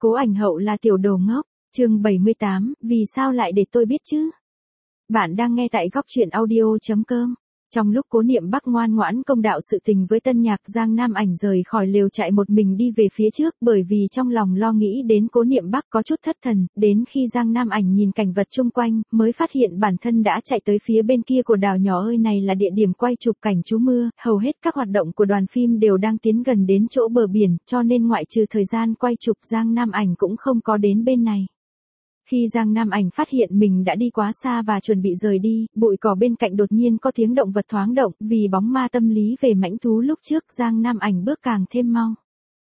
Cố Ảnh Hậu là tiểu đồ ngốc, chương 78, vì sao lại để tôi biết chứ? Bạn đang nghe tại góc truyện audio.com. Trong lúc Cố Niệm Bắc ngoan ngoãn công đạo sự tình với Tân Nhạc, Giang Nam Ảnh rời khỏi lều trại một mình đi về phía trước, bởi vì trong lòng lo nghĩ đến Cố Niệm Bắc có chút thất thần, đến khi Giang Nam Ảnh nhìn cảnh vật chung quanh, mới phát hiện bản thân đã chạy tới phía bên kia của đảo nhỏ ơi, này là địa điểm quay chụp cảnh trú mưa, hầu hết các hoạt động của đoàn phim đều đang tiến gần đến chỗ bờ biển, cho nên ngoại trừ thời gian quay chụp Giang Nam Ảnh cũng không có đến bên này. Khi Giang Nam Ảnh phát hiện mình đã đi quá xa và chuẩn bị rời đi, bụi cỏ bên cạnh đột nhiên có tiếng động vật thoáng động, vì bóng ma tâm lý về mãnh thú lúc trước, Giang Nam Ảnh bước càng thêm mau.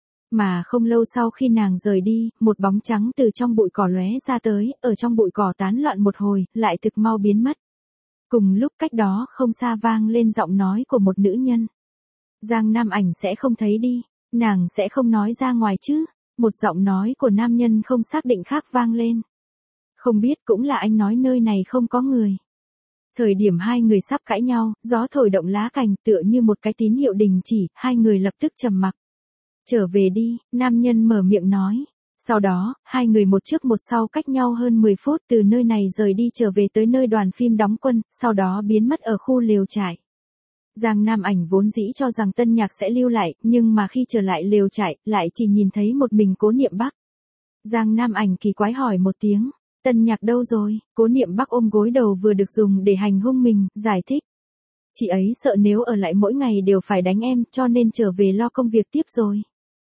Mà không lâu sau khi nàng rời đi, một bóng trắng từ trong bụi cỏ lóe ra tới, ở trong bụi cỏ tán loạn một hồi, lại thực mau biến mất. Cùng lúc cách đó không xa vang lên giọng nói của một nữ nhân. Giang Nam Ảnh sẽ không thấy đi, nàng sẽ không nói ra ngoài chứ? Một giọng nói của nam nhân không xác định khác vang lên. Không biết, cũng là anh nói nơi này không có người. Thời điểm hai người sắp cãi nhau, gió thổi động lá cành tựa như một cái tín hiệu đình chỉ, hai người lập tức trầm mặc. Trở về đi, nam nhân mở miệng nói. Sau đó, hai người một trước một sau cách nhau hơn 10 phút từ nơi này rời đi trở về tới nơi đoàn phim đóng quân, sau đó biến mất ở khu lều trại. Giang Nam Ảnh vốn dĩ cho rằng Tân Nhạc sẽ lưu lại, nhưng mà khi trở lại lều trại, lại chỉ nhìn thấy một mình Cố Niệm Bắc. Giang Nam Ảnh kỳ quái hỏi một tiếng. Tân Nhạc đâu rồi? Cố Niệm Bắc ôm gối đầu vừa được dùng để hành hung mình, giải thích. Chị ấy sợ nếu ở lại mỗi ngày đều phải đánh em, cho nên trở về lo công việc tiếp rồi.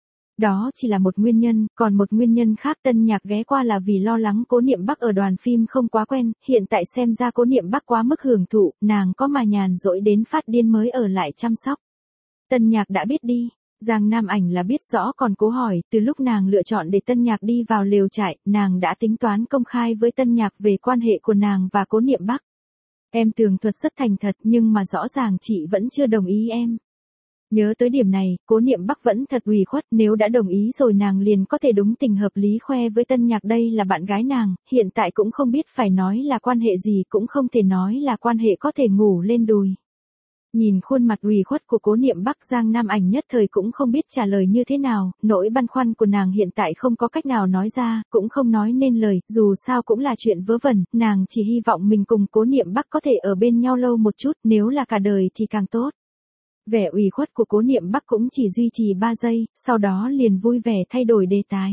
Đó chỉ là một nguyên nhân, còn một nguyên nhân khác Tân Nhạc ghé qua là vì lo lắng Cố Niệm Bắc ở đoàn phim không quá quen, hiện tại xem ra Cố Niệm Bắc quá mức hưởng thụ, nàng có mà nhàn rỗi đến phát điên mới ở lại chăm sóc. Tân Nhạc đã biết đi. Giang Nam Ảnh là biết rõ, còn Cố hỏi, từ lúc nàng lựa chọn để Tân Nhạc đi vào lều trại, nàng đã tính toán công khai với Tân Nhạc về quan hệ của nàng và Cố Niệm Bắc. Em tường thuật rất thành thật, nhưng mà rõ ràng chị vẫn chưa đồng ý em. Nhớ tới điểm này, Cố Niệm Bắc vẫn thật ủy khuất, nếu đã đồng ý rồi nàng liền có thể đúng tình hợp lý khoe với Tân Nhạc đây là bạn gái nàng, hiện tại cũng không biết phải nói là quan hệ gì, cũng không thể nói là quan hệ có thể ngủ lên đùi. Nhìn khuôn mặt ủy khuất của Cố Niệm Bắc, Giang Nam Ảnh nhất thời cũng không biết trả lời như thế nào, nỗi băn khoăn của nàng hiện tại không có cách nào nói ra, cũng không nói nên lời, dù sao cũng là chuyện vớ vẩn, nàng chỉ hy vọng mình cùng Cố Niệm Bắc có thể ở bên nhau lâu một chút, nếu là cả đời thì càng tốt. Vẻ ủy khuất của Cố Niệm Bắc cũng chỉ duy trì 3 giây, sau đó liền vui vẻ thay đổi đề tài.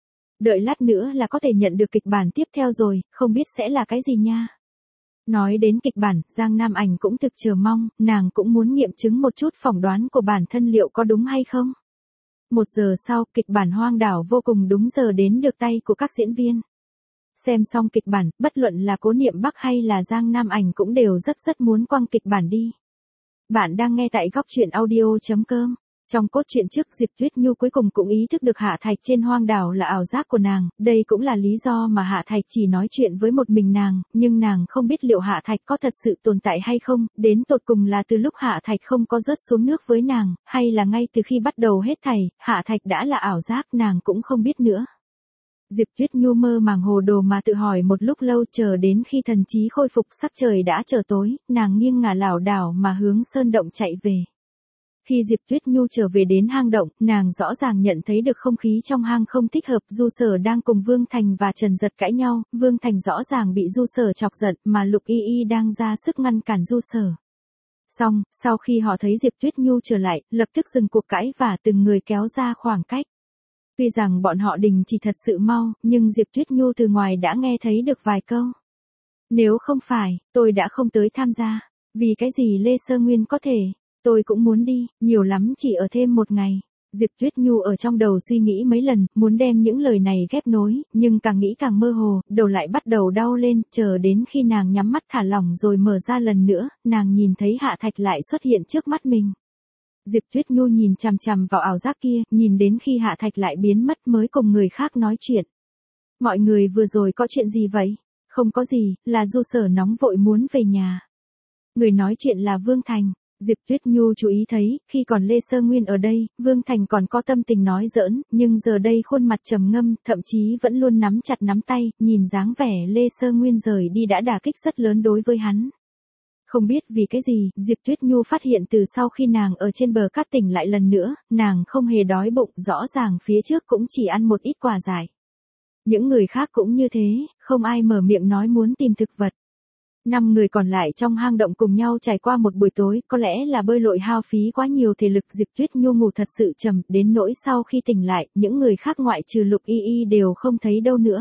Đợi lát nữa là có thể nhận được kịch bản tiếp theo rồi, không biết sẽ là cái gì nha. Nói đến kịch bản, Giang Nam Ảnh cũng thực chờ mong, nàng cũng muốn nghiệm chứng một chút phỏng đoán của bản thân liệu có đúng hay không. 1 giờ sau, kịch bản Hoang Đảo vô cùng đúng giờ đến được tay của các diễn viên. Xem xong kịch bản, bất luận là Cố Niệm Bắc hay là Giang Nam Ảnh cũng đều rất muốn quăng kịch bản đi. Bạn đang nghe tại góc truyện audio.com. Trong cốt truyện trước, Diệp Tuyết Nhu cuối cùng cũng ý thức được Hạ Thạch trên hoang đảo là ảo giác của nàng, đây cũng là lý do mà Hạ Thạch chỉ nói chuyện với một mình nàng, nhưng nàng không biết liệu Hạ Thạch có thật sự tồn tại hay không, đến tột cùng là từ lúc Hạ Thạch không có rớt xuống nước với nàng, hay là ngay từ khi bắt đầu hết thảy, Hạ Thạch đã là ảo giác, nàng cũng không biết nữa. Diệp Tuyết Nhu mơ màng hồ đồ mà tự hỏi một lúc lâu, chờ đến khi thần trí khôi phục, sắc trời đã trở tối, nàng nghiêng ngả lảo đảo mà hướng sơn động chạy về. Khi Diệp Tuyết Nhu trở về đến hang động, nàng rõ ràng nhận thấy được không khí trong hang không thích hợp, Du Sở đang cùng Vương Thành và Trần Giật cãi nhau, Vương Thành rõ ràng bị Du Sở chọc giận, mà Lục Y Y đang ra sức ngăn cản Du Sở. Xong, sau khi họ thấy Diệp Tuyết Nhu trở lại, lập tức dừng cuộc cãi và từng người kéo ra khoảng cách. Tuy rằng bọn họ đình chỉ thật sự mau, nhưng Diệp Tuyết Nhu từ ngoài đã nghe thấy được vài câu. Nếu không phải, tôi đã không tới tham gia. Vì cái gì Lê Sơ Nguyên có thể? Tôi cũng muốn đi, nhiều lắm chỉ ở thêm 1 ngày. Diệp Tuyết Nhu ở trong đầu suy nghĩ mấy lần, muốn đem những lời này ghép nối, nhưng càng nghĩ càng mơ hồ, đầu lại bắt đầu đau lên, chờ đến khi nàng nhắm mắt thả lỏng rồi mở ra lần nữa, nàng nhìn thấy Hạ Thạch lại xuất hiện trước mắt mình. Diệp Tuyết Nhu nhìn chằm chằm vào ảo giác kia, nhìn đến khi Hạ Thạch lại biến mất mới cùng người khác nói chuyện. Mọi người vừa rồi có chuyện gì vậy? Không có gì, là Du Sở nóng vội muốn về nhà. Người nói chuyện là Vương Thành. Diệp Tuyết Nhu chú ý thấy, khi còn Lê Sơ Nguyên ở đây, Vương Thành còn có tâm tình nói giỡn, nhưng giờ đây khuôn mặt trầm ngâm, thậm chí vẫn luôn nắm chặt nắm tay, nhìn dáng vẻ Lê Sơ Nguyên rời đi đã đả kích rất lớn đối với hắn. Không biết vì cái gì, Diệp Tuyết Nhu phát hiện từ sau khi nàng ở trên bờ cát tỉnh lại lần nữa, nàng không hề đói bụng, rõ ràng phía trước cũng chỉ ăn một ít quả dại. Những người khác cũng như thế, không ai mở miệng nói muốn tìm thực vật. 5 người còn lại trong hang động cùng nhau trải qua một buổi tối, có lẽ là bơi lội hao phí quá nhiều thể lực. Diệp Tuyết Nhu ngủ thật sự trầm, đến nỗi sau khi tỉnh lại, những người khác ngoại trừ Lục Y Y đều không thấy đâu nữa.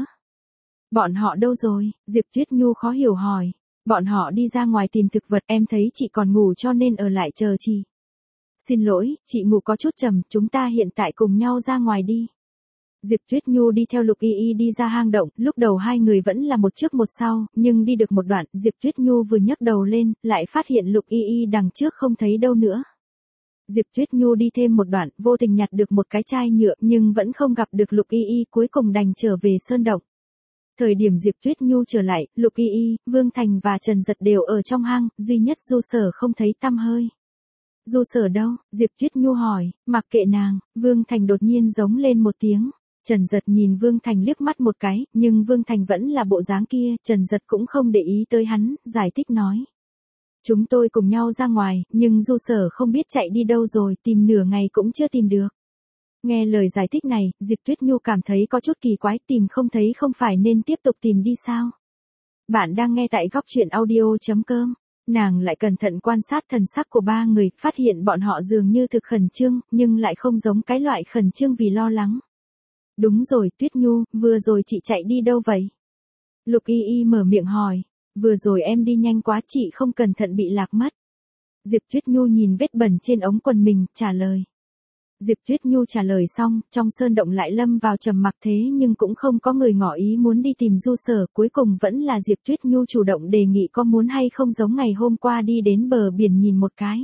Bọn họ đâu rồi? Diệp Tuyết Nhu khó hiểu hỏi. Bọn họ đi ra ngoài tìm thực vật, em thấy chị còn ngủ cho nên ở lại chờ chị. Xin lỗi, chị ngủ có chút trầm, chúng ta hiện tại cùng nhau ra ngoài đi. Diệp Tuyết Nhu đi theo Lục Y Y đi ra hang động, lúc đầu hai người vẫn là một trước một sau, nhưng đi được một đoạn, Diệp Tuyết Nhu vừa nhấc đầu lên, lại phát hiện Lục Y Y đằng trước không thấy đâu nữa. Diệp Tuyết Nhu đi thêm một đoạn, vô tình nhặt được một cái chai nhựa nhưng vẫn không gặp được Lục Y Y, cuối cùng đành trở về sơn động. Thời điểm Diệp Tuyết Nhu trở lại, Lục Y Y, Vương Thành và Trần Dật đều ở trong hang, duy nhất Du Sở không thấy tăm hơi. Du Sở đâu? Diệp Tuyết Nhu hỏi, mặc kệ nàng, Vương Thành đột nhiên giống lên một tiếng. Trần Dật nhìn Vương Thành liếc mắt một cái, nhưng Vương Thành vẫn là bộ dáng kia, Trần Dật cũng không để ý tới hắn, giải thích nói. Chúng tôi cùng nhau ra ngoài, nhưng Du Sở không biết chạy đi đâu rồi, tìm nửa ngày cũng chưa tìm được. Nghe lời giải thích này, Diệp Tuyết Nhu cảm thấy có chút kỳ quái, tìm không thấy không phải nên tiếp tục tìm đi sao? Bạn đang nghe tại góc truyện audio.com. Nàng lại cẩn thận quan sát thần sắc của ba người, phát hiện bọn họ dường như thực khẩn trương, nhưng lại không giống cái loại khẩn trương vì lo lắng. Đúng rồi, Tuyết Nhu, vừa rồi chị chạy đi đâu vậy? Lục Y Y mở miệng hỏi. Vừa rồi em đi nhanh quá, chị không cẩn thận bị lạc mất. Diệp Tuyết Nhu nhìn vết bẩn trên ống quần mình, trả lời. Diệp Tuyết Nhu trả lời xong, trong sơn động lại lâm vào trầm mặc, thế nhưng cũng không có người ngỏ ý muốn đi tìm Du Sở, cuối cùng vẫn là Diệp Tuyết Nhu chủ động đề nghị có muốn hay không giống ngày hôm qua đi đến bờ biển nhìn một cái.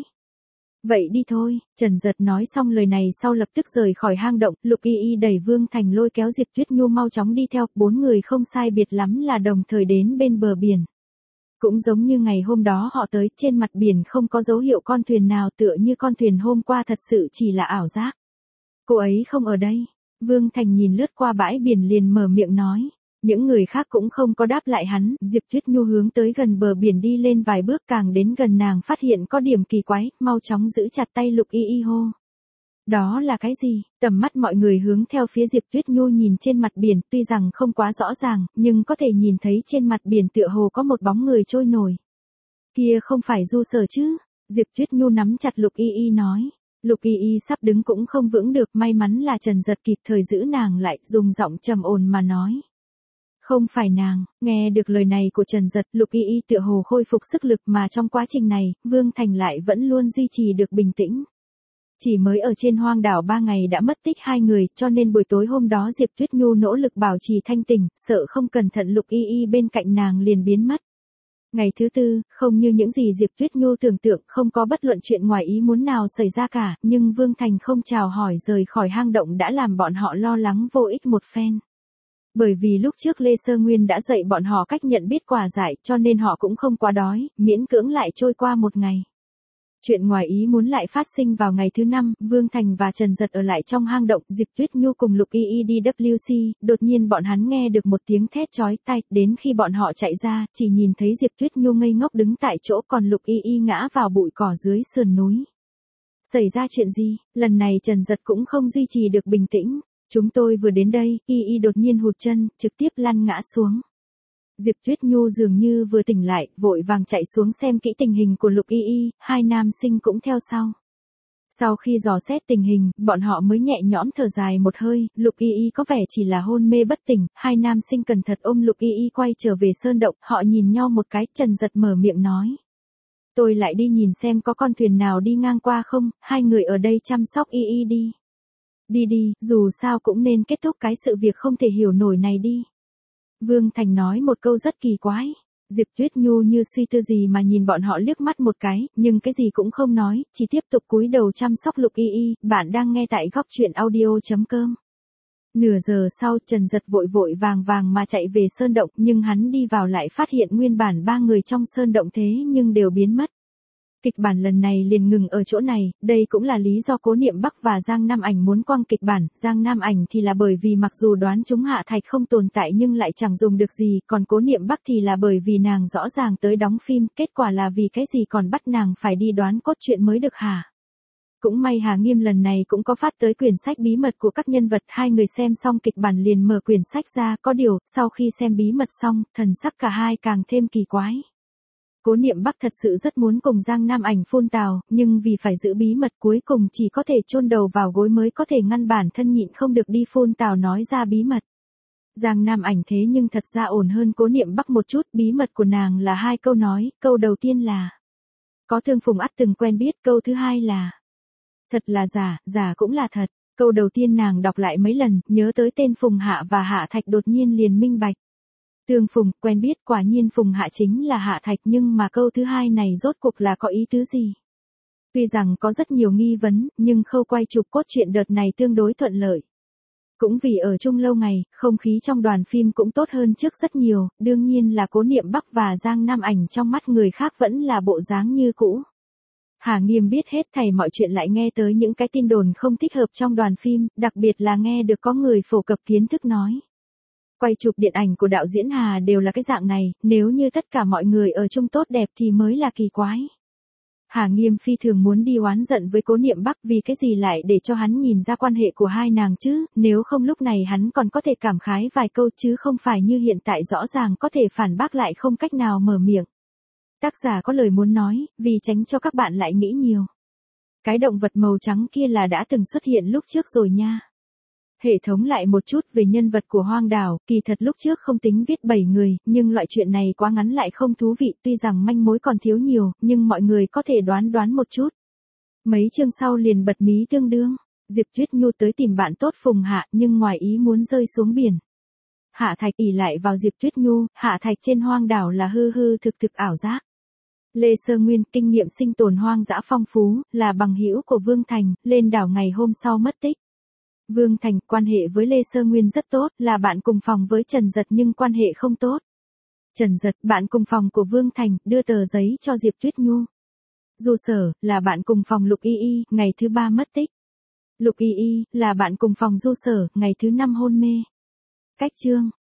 Vậy đi thôi, Trần Dật nói xong lời này sau lập tức rời khỏi hang động, Lục Y Y đẩy Vương Thành lôi kéo Diệp Tuyết Nhu mau chóng đi theo, 4 người không sai biệt lắm là đồng thời đến bên bờ biển. Cũng giống như ngày hôm đó họ tới, trên mặt biển không có dấu hiệu con thuyền nào, tựa như con thuyền hôm qua thật sự chỉ là ảo giác. Cô ấy không ở đây. Vương Thành nhìn lướt qua bãi biển liền mở miệng nói. Những người khác cũng không có đáp lại hắn, Diệp Tuyết Nhu hướng tới gần bờ biển đi lên vài bước, càng đến gần nàng phát hiện có điểm kỳ quái, mau chóng giữ chặt tay Lục Y Y hô. Đó là cái gì? Tầm mắt mọi người hướng theo phía Diệp Tuyết Nhu nhìn trên mặt biển, tuy rằng không quá rõ ràng, nhưng có thể nhìn thấy trên mặt biển tựa hồ có một bóng người trôi nổi. Kia không phải Du Sở chứ? Diệp Tuyết Nhu nắm chặt Lục Y Y nói. Lục Y Y sắp đứng cũng không vững được, may mắn là Trần Dật kịp thời giữ nàng lại, dùng giọng trầm ổn mà nói. Không phải nàng. Nghe được lời này của Trần Dật, Lục Y Y tựa hồ khôi phục sức lực, mà trong quá trình này, Vương Thành lại vẫn luôn duy trì được bình tĩnh. Chỉ mới ở trên hoang đảo 3 ngày đã mất tích 2 người, cho nên buổi tối hôm đó Diệp Tuyết Nhu nỗ lực bảo trì thanh tỉnh, sợ không cẩn thận Lục Y Y bên cạnh nàng liền biến mất. Ngày thứ tư, không như những gì Diệp Tuyết Nhu tưởng tượng, không có bất luận chuyện ngoài ý muốn nào xảy ra cả, nhưng Vương Thành không chào hỏi rời khỏi hang động đã làm bọn họ lo lắng vô ích một phen. Bởi vì lúc trước Lê Sơ Nguyên đã dạy bọn họ cách nhận biết quả dại, cho nên họ cũng không quá đói, miễn cưỡng lại trôi qua một ngày. Chuyện ngoài ý muốn lại phát sinh vào ngày thứ 5, Vương Thành và Trần Dật ở lại trong hang động, Diệp Tuyết Nhu cùng Lục Y Y đi WC, đột nhiên bọn hắn nghe được một tiếng thét chói tai, đến khi bọn họ chạy ra, chỉ nhìn thấy Diệp Tuyết Nhu ngây ngốc đứng tại chỗ, còn Lục Y Y ngã vào bụi cỏ dưới sườn núi. Xảy ra chuyện gì? Lần này Trần Dật cũng không duy trì được bình tĩnh. Chúng tôi vừa đến đây, Y Y đột nhiên hụt chân, trực tiếp lăn ngã xuống. Diệp Tuyết Nhu dường như vừa tỉnh lại, vội vàng chạy xuống xem kỹ tình hình của Lục Y Y, hai nam sinh cũng theo sau. Sau khi dò xét tình hình, bọn họ mới nhẹ nhõm thở dài một hơi, Lục Y Y có vẻ chỉ là hôn mê bất tỉnh, hai nam sinh cẩn thận ôm Lục Y Y quay trở về sơn động, họ nhìn nhau một cái, Trần Dật mở miệng nói. Tôi lại đi nhìn xem có con thuyền nào đi ngang qua không, hai người ở đây chăm sóc Y Y đi. Đi đi, dù sao cũng nên kết thúc cái sự việc không thể hiểu nổi này đi. Vương Thành nói một câu rất kỳ quái. Diệp Tuyết Nhu như suy tư gì mà nhìn bọn họ liếc mắt một cái, nhưng cái gì cũng không nói, chỉ tiếp tục cúi đầu chăm sóc Lục Y Y. Bạn đang nghe tại góc truyện audio.com. Nửa giờ sau, Trần Dật vội vội vàng vàng mà chạy về sơn động, nhưng hắn đi vào lại phát hiện nguyên bản 3 người trong sơn động thế nhưng đều biến mất. Kịch bản lần này liền ngừng ở chỗ này, đây cũng là lý do Cố Niệm Bắc và Giang Nam Ảnh muốn quăng kịch bản, Giang Nam Ảnh thì là bởi vì mặc dù đoán chúng Hạ Thạch không tồn tại nhưng lại chẳng dùng được gì, còn Cố Niệm Bắc thì là bởi vì nàng rõ ràng tới đóng phim, kết quả là vì cái gì còn bắt nàng phải đi đoán cốt truyện mới được hả? Cũng may Hà Nghiêm lần này cũng có phát tới quyển sách bí mật của các nhân vật, hai người xem xong kịch bản liền mở quyển sách ra, có điều, sau khi xem bí mật xong, thần sắc cả hai càng thêm kỳ quái. Cố Niệm Bắc thật sự rất muốn cùng Giang Nam Ảnh phun tào, nhưng vì phải giữ bí mật cuối cùng chỉ có thể chôn đầu vào gối mới có thể ngăn bản thân nhịn không được đi phun tào nói ra bí mật. Giang Nam Ảnh thế nhưng thật ra ổn hơn Cố Niệm Bắc một chút, bí mật của nàng là 2 câu nói, câu đầu tiên là có Thương Phùng ắt từng quen biết, câu thứ hai là thật là giả, giả cũng là thật. Câu đầu tiên nàng đọc lại mấy lần, nhớ tới tên Phùng Hạ và Hạ Thạch đột nhiên liền minh bạch. Tương Phùng, quen biết, quả nhiên Phùng Hạ chính là Hạ Thạch, nhưng mà câu thứ hai này rốt cuộc là có ý tứ gì? Tuy rằng có rất nhiều nghi vấn, nhưng khâu quay chụp cốt truyện đợt này tương đối thuận lợi. Cũng vì ở chung lâu ngày, không khí trong đoàn phim cũng tốt hơn trước rất nhiều, đương nhiên là Cố Niệm Bắc và Giang Nam Ảnh trong mắt người khác vẫn là bộ dáng như cũ. Hà Nghiêm biết hết thảy mọi chuyện lại nghe tới những cái tin đồn không thích hợp trong đoàn phim, đặc biệt là nghe được có người phổ cập kiến thức nói. Quay chụp điện ảnh của đạo diễn Hà đều là cái dạng này, nếu như tất cả mọi người ở chung tốt đẹp thì mới là kỳ quái. Hà Nghiêm phi thường muốn đi oán giận với Cố Niệm Bắc vì cái gì lại để cho hắn nhìn ra quan hệ của hai nàng chứ, nếu không lúc này hắn còn có thể cảm khái vài câu chứ không phải như hiện tại rõ ràng có thể phản bác lại không cách nào mở miệng. Tác giả có lời muốn nói, vì tránh cho các bạn lại nghĩ nhiều. Cái động vật màu trắng kia là đã từng xuất hiện lúc trước rồi nha. Hệ thống lại một chút về nhân vật của Hoang Đảo, kỳ thật lúc trước không tính viết 7 người, nhưng loại chuyện này quá ngắn lại không thú vị, tuy rằng manh mối còn thiếu nhiều, nhưng mọi người có thể đoán một chút. Mấy chương sau liền bật mí tương đương, Diệp Tuyết Nhu tới tìm bạn tốt Phùng Hạ nhưng ngoài ý muốn rơi xuống biển. Hạ Thạch ỷ lại vào Diệp Tuyết Nhu, Hạ Thạch trên Hoang Đảo là hư hư thực ảo giác. Lê Sơ Nguyên, kinh nghiệm sinh tồn hoang dã phong phú, là bằng hữu của Vương Thành, lên đảo ngày hôm sau mất tích. Vương Thành quan hệ với Lê Sơ Nguyên rất tốt, là bạn cùng phòng với Trần Dật nhưng quan hệ không tốt. Trần Dật, bạn cùng phòng của Vương Thành, đưa tờ giấy cho Diệp Tuyết Nhu. Du Sở, là bạn cùng phòng Lục Y Y, ngày thứ 3 mất tích. Lục Y Y, là bạn cùng phòng Du Sở, ngày thứ 5 hôn mê. Cách chương